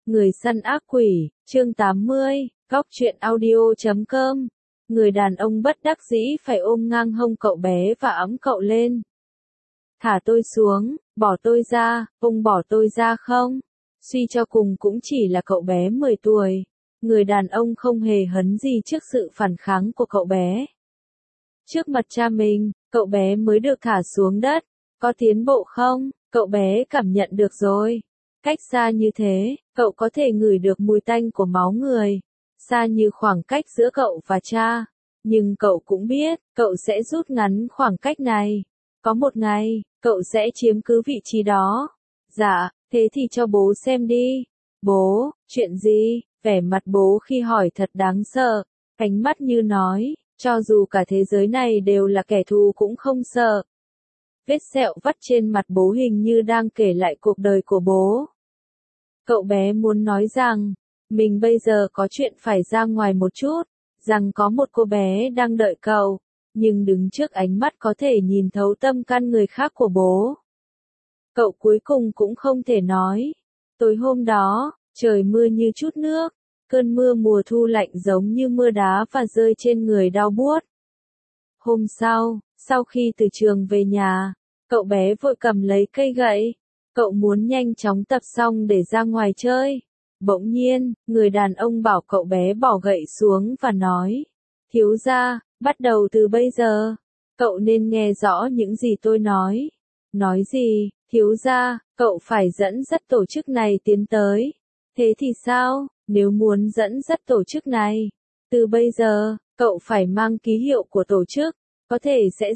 Người săn ác quỷ, chương 80, góc truyện audio.com. Người đàn ông bất đắc dĩ phải ôm ngang hông cậu bé và ẵm cậu lên. Thả tôi xuống, bỏ tôi ra, ông bỏ tôi ra không? Suy cho cùng cũng chỉ là cậu bé 10 tuổi. Người đàn ông không hề hấn gì trước sự phản kháng của cậu bé. Trước mặt cha mình, cậu bé mới được thả xuống đất. Có tiến bộ không? Cậu bé cảm nhận được rồi. Cách xa như thế, cậu có thể ngửi được mùi tanh của máu người. Xa như khoảng cách giữa cậu và cha. Nhưng cậu cũng biết, cậu sẽ rút ngắn khoảng cách này. Có một ngày, cậu sẽ chiếm cứ vị trí đó. Dạ, thế thì cho bố xem đi. Bố, chuyện gì? Vẻ mặt bố khi hỏi thật đáng sợ. Ánh mắt như nói, cho dù cả thế giới này đều là kẻ thù cũng không sợ. Vết sẹo vắt trên mặt bố hình như đang kể lại cuộc đời của bố. Cậu bé muốn nói rằng, mình bây giờ có chuyện phải ra ngoài một chút, rằng có một cô bé đang đợi cậu, nhưng đứng trước ánh mắt có thể nhìn thấu tâm can người khác của bố. Cậu cuối cùng cũng không thể nói. Tối hôm đó, trời mưa như chút nước, cơn mưa mùa thu lạnh giống như mưa đá và rơi trên người đau buốt. Hôm sau khi từ trường về nhà, cậu bé vội cầm lấy cây gậy. Cậu muốn nhanh chóng tập xong để ra ngoài chơi. Bỗng nhiên, người đàn ông bảo cậu bé bỏ gậy xuống và nói. Thiếu gia, bắt đầu từ bây giờ, cậu nên nghe rõ những gì tôi nói. Nói gì, thiếu gia, cậu phải dẫn dắt tổ chức này tiến tới. Thế thì sao, nếu muốn dẫn dắt tổ chức này? Từ bây giờ, cậu phải mang ký hiệu của tổ chức, có thể sẽ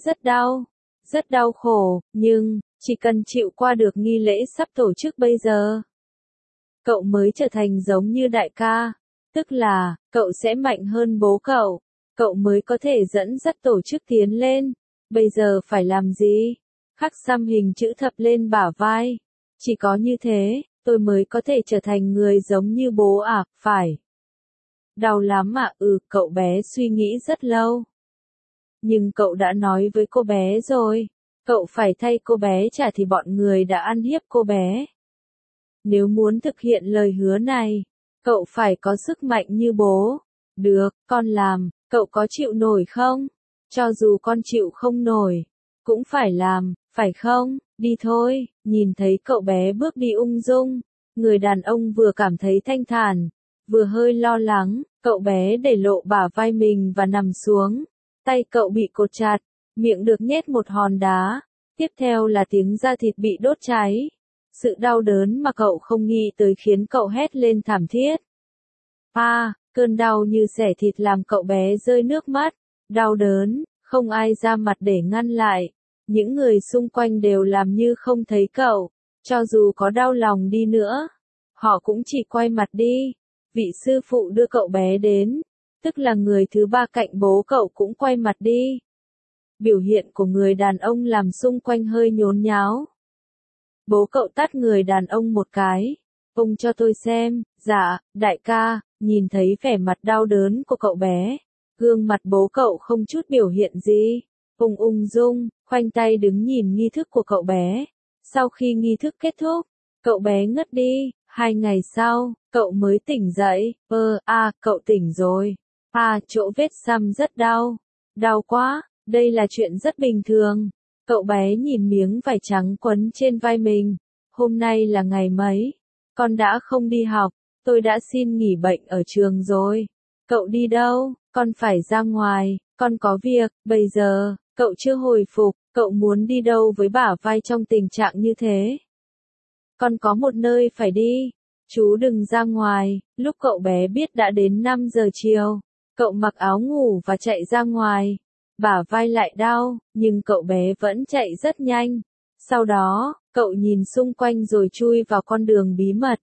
rất đau khổ, nhưng chỉ cần chịu qua được nghi lễ sắp tổ chức bây giờ, cậu mới trở thành giống như đại ca, tức là, cậu sẽ mạnh hơn bố cậu mới có thể dẫn dắt tổ chức tiến lên. Bây giờ phải làm gì? Khắc xăm hình chữ thập lên bả vai. Chỉ có như thế, tôi mới có thể trở thành người giống như bố à, phải. Đau lắm à, cậu bé suy nghĩ rất lâu. Nhưng cậu đã nói với cô bé rồi. Cậu phải thay cô bé trả thì bọn người đã ăn hiếp cô bé. Nếu muốn thực hiện lời hứa này, cậu phải có sức mạnh như bố. Được, con làm, cậu có chịu nổi không? Cho dù con chịu không nổi, cũng phải làm, phải không? Đi thôi. Nhìn thấy cậu bé bước đi ung dung, người đàn ông vừa cảm thấy thanh thản, vừa hơi lo lắng. Cậu bé để lộ bả vai mình và nằm xuống. Tay cậu bị cột chặt, miệng được nhét một hòn đá. Tiếp theo là tiếng da thịt bị đốt cháy. Sự đau đớn mà cậu không nghĩ tới khiến cậu hét lên thảm thiết. Cơn đau như xẻ thịt làm cậu bé rơi nước mắt. Đau đớn, không ai ra mặt để ngăn lại. Những người xung quanh đều làm như không thấy cậu. Cho dù có đau lòng đi nữa, họ cũng chỉ quay mặt đi. Vị sư phụ đưa cậu bé đến, tức là người thứ ba cạnh bố cậu cũng quay mặt đi. Biểu hiện của người đàn ông làm xung quanh hơi nhốn nháo. Bố cậu tát người đàn ông một cái. Ông cho tôi xem. Dạ, đại ca. Nhìn thấy vẻ mặt đau đớn của cậu bé, gương mặt bố cậu không chút biểu hiện gì. Ông ung dung, khoanh tay đứng nhìn nghi thức của cậu bé. Sau khi nghi thức kết thúc, cậu bé ngất đi. 2 ngày sau, cậu mới tỉnh dậy. Cậu tỉnh rồi. Chỗ vết xăm rất đau. Đau quá, đây là chuyện rất bình thường. Cậu bé nhìn miếng vải trắng quấn trên vai mình. Hôm nay là ngày mấy? Con đã không đi học. Tôi đã xin nghỉ bệnh ở trường rồi. Cậu đi đâu? Con phải ra ngoài, con có việc. Bây giờ, cậu chưa hồi phục, cậu muốn đi đâu với bả vai trong tình trạng như thế? Con có một nơi phải đi. Chú đừng ra ngoài. Lúc cậu bé biết đã đến 5 giờ chiều, cậu mặc áo ngủ và chạy ra ngoài. Bả vai lại đau, nhưng cậu bé vẫn chạy rất nhanh. Sau đó, cậu nhìn xung quanh rồi chui vào con đường bí mật.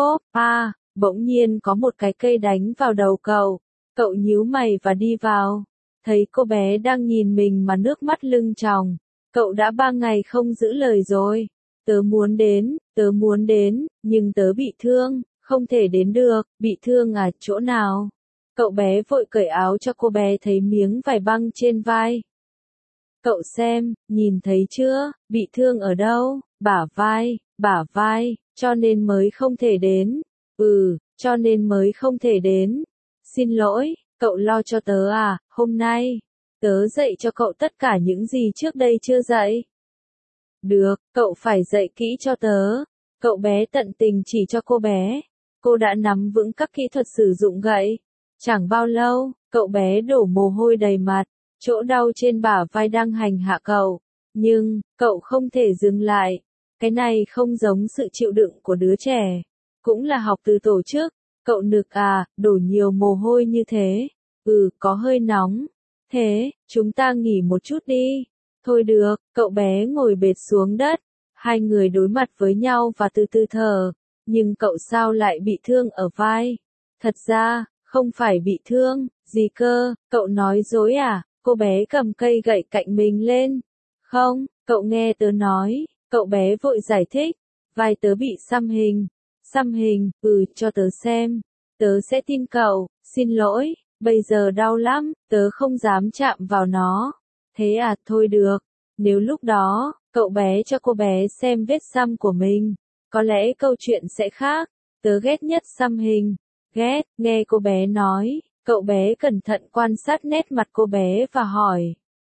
Bỗng nhiên có một cái cây đánh vào đầu cậu. Cậu nhíu mày và đi vào. Thấy cô bé đang nhìn mình mà nước mắt lưng tròng. Cậu đã 3 ngày không giữ lời rồi. Tớ muốn đến, nhưng tớ bị thương, không thể đến được. Bị thương à, chỗ nào? Cậu bé vội cởi áo cho cô bé thấy miếng vải băng trên vai. Cậu xem, nhìn thấy chưa, bị thương ở đâu? Bả vai, cho nên mới không thể đến. Cho nên mới không thể đến. Xin lỗi, cậu lo cho tớ à, hôm nay, tớ dạy cho cậu tất cả những gì trước đây chưa dạy. Được, cậu phải dạy kỹ cho tớ. Cậu bé tận tình chỉ cho cô bé. Cô đã nắm vững các kỹ thuật sử dụng gậy. Chẳng bao lâu, cậu bé đổ mồ hôi đầy mặt, chỗ đau trên bả vai đang hành hạ cậu. Nhưng, cậu không thể dừng lại. Cái này không giống sự chịu đựng của đứa trẻ. Cũng là học từ tổ chức. Cậu nực à, đổ nhiều mồ hôi như thế. Có hơi nóng. Thế, chúng ta nghỉ một chút đi. Thôi được, cậu bé ngồi bệt xuống đất. Hai người đối mặt với nhau và từ từ thở. Nhưng cậu sao lại bị thương ở vai? Thật ra, không phải bị thương, gì cơ, cậu nói dối à? Cô bé cầm cây gậy cạnh mình lên. Không, cậu nghe tớ nói, cậu bé vội giải thích. Vai tớ bị xăm hình. Xăm hình, cho tớ xem. Tớ sẽ tin cậu, xin lỗi, bây giờ đau lắm, tớ không dám chạm vào nó. Thế à, thôi được. Nếu lúc đó, cậu bé cho cô bé xem vết xăm của mình, có lẽ câu chuyện sẽ khác. Tớ ghét nhất xăm hình. Ghét, nghe cô bé nói, cậu bé cẩn thận quan sát nét mặt cô bé và hỏi.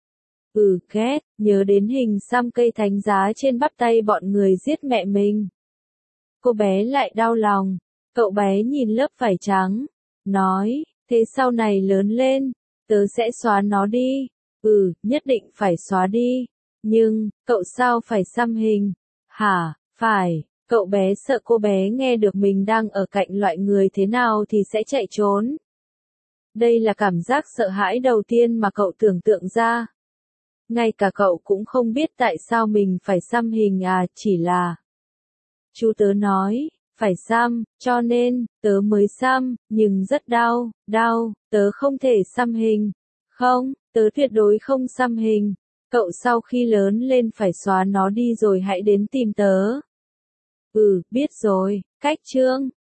Ghét, nhớ đến hình xăm cây thánh giá trên bắp tay bọn người giết mẹ mình. Cô bé lại đau lòng. Cậu bé nhìn lớp vải trắng, nói, thế sau này lớn lên, tớ sẽ xóa nó đi. Nhất định phải xóa đi. Nhưng, cậu sao phải xăm hình? Hả, phải, cậu bé sợ cô bé nghe được mình đang ở cạnh loại người thế nào thì sẽ chạy trốn. Đây là cảm giác sợ hãi đầu tiên mà cậu tưởng tượng ra. Ngay cả cậu cũng không biết tại sao mình phải xăm hình à, chỉ là chú tớ nói, phải xăm, cho nên, tớ mới xăm, nhưng rất đau, tớ không thể xăm hình. Không, tớ tuyệt đối không xăm hình. Cậu sau khi lớn lên phải xóa nó đi rồi hãy đến tìm tớ. Biết rồi, cách chương.